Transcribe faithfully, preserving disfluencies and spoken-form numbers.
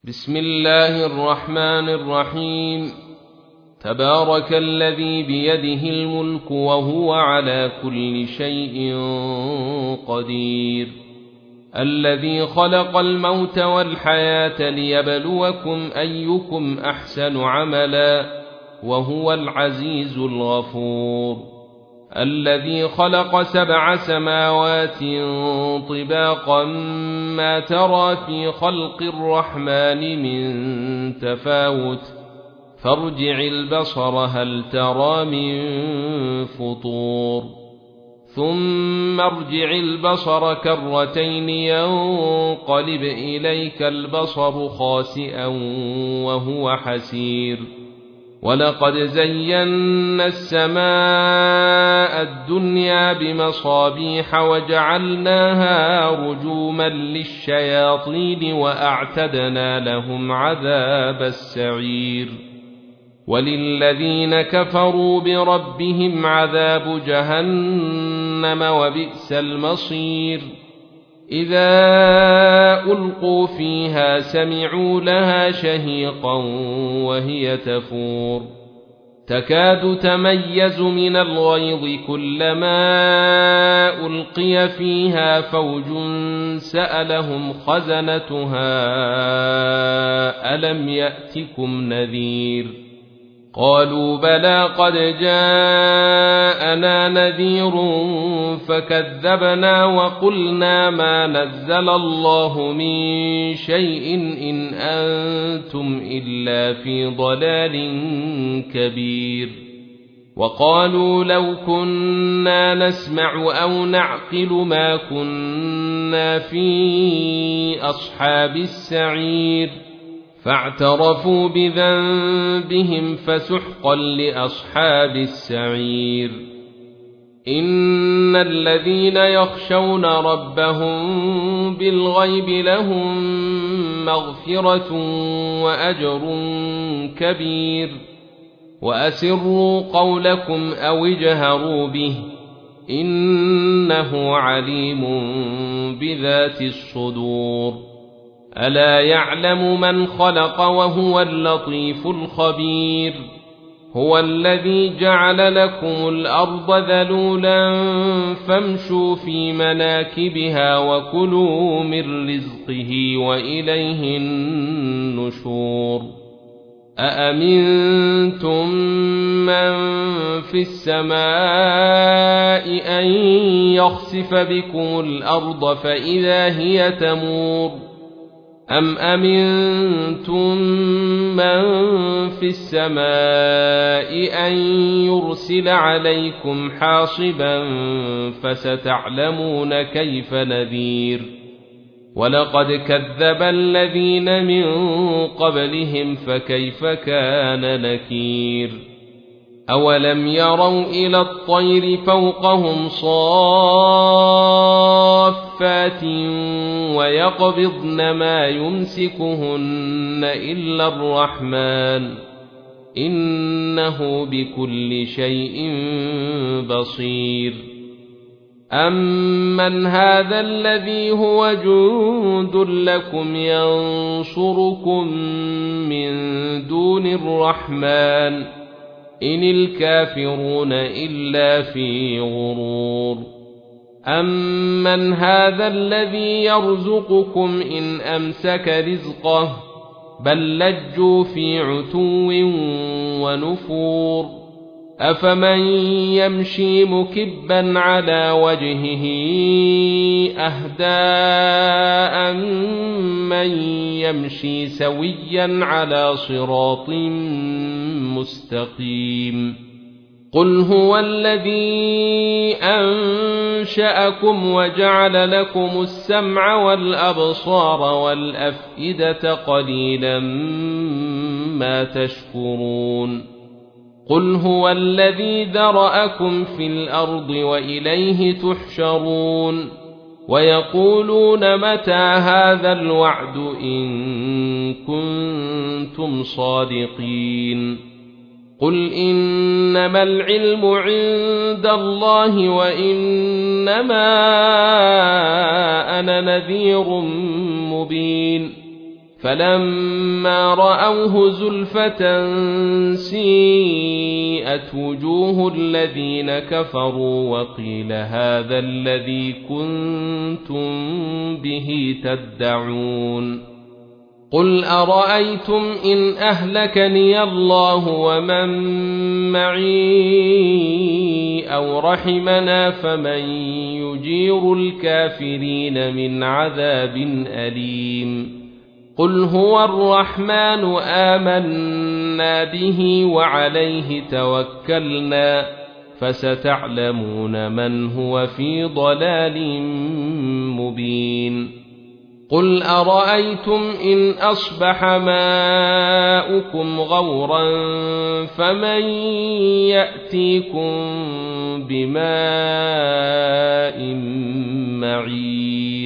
بسم الله الرحمن الرحيم. تبارك الذي بيده الملك وهو على كل شيء قدير، الذي خلق الموت والحياة ليبلوكم أيكم أحسن عملا وهو العزيز الغفور، الذي خلق سبع سماوات طباقا ما ترى في خلق الرحمن من تفاوت فارجع البصر هل ترى من فطور، ثم ارجع البصر كرتين ينقلب إليك البصر خاسئا وهو حسير، ولقد زينا السماء الدنيا بمصابيح وجعلناها رجوما للشياطين وأعتدنا لهم عذاب السعير، وللذين كفروا بربهم عذاب جهنم وبئس المصير. إذا ألقوا فيها سمعوا لها شهيقا وهي تفور، تكاد تميز من الغيظ كلما ألقي فيها فوج سألهم خزنتها ألم يأتكم نذير، قالوا بلى قد جاءنا نذير فكذبنا وقلنا ما نزل الله من شيء إن أنتم إلا في ضلال كبير، وقالوا لو كنا نسمع أو نعقل ما كنا في أصحاب السعير، فاعترفوا بذنبهم فسحقا لأصحاب السعير. إن الذين يخشون ربهم بالغيب لهم مغفرة وأجر كبير، وأسروا قولكم أو اجهروا به إنه عليم بذات الصدور. ألا يعلم من خلق وهو اللطيف الخبير، هو الذي جعل لكم الأرض ذلولا فامشوا في مناكبها وكلوا من رزقه وإليه النشور. أأمنتم من في السماء أن يخسف بكم الأرض فإذا هي تمور، أم أمنتم من في السماء أن يرسل عليكم حاصبا فستعلمون كيف نذير. ولقد كذب الذين من قبلهم فكيف كان نكير. أولم يروا إلى الطير فوقهم صافات ويقبضن ما يمسكهن إلا الرحمن إنه بكل شيء بصير. أمن هذا الذي هو جند لكم ينصركم من دون الرحمن إن الكافرون إلا في غرور. أمن هذا الذي يرزقكم إن أمسك رزقه بل لجوا في عتو ونفور. أفمن يمشي مكبا على وجهه أهدى أمن يمشي سويا على صراط مستقيم. قل هو الذي أنشأكم وجعل لكم السمع والأبصار والأفئدة قليلا ما تشكرون. قل هو الذي ذرأكم في الأرض وإليه تحشرون. ويقولون متى هذا الوعد إن كنتم صادقين. قل إنما العلم عند الله وإنما أنا نذير مبين فلما رأوه زلفة سيئت وجوه الذين كفروا وقيل هذا الذي كنتم به تدعون قل أرأيتم إن أهلكني الله ومن معي أو رحمنا فمن يجير الكافرين من عذاب أليم قل هو الرحمن آمنا به وعليه توكلنا فستعلمون من هو في ضلال مبين قل أرأيتم إن أصبح ماؤكم غورا فمن يأتيكم بماء معين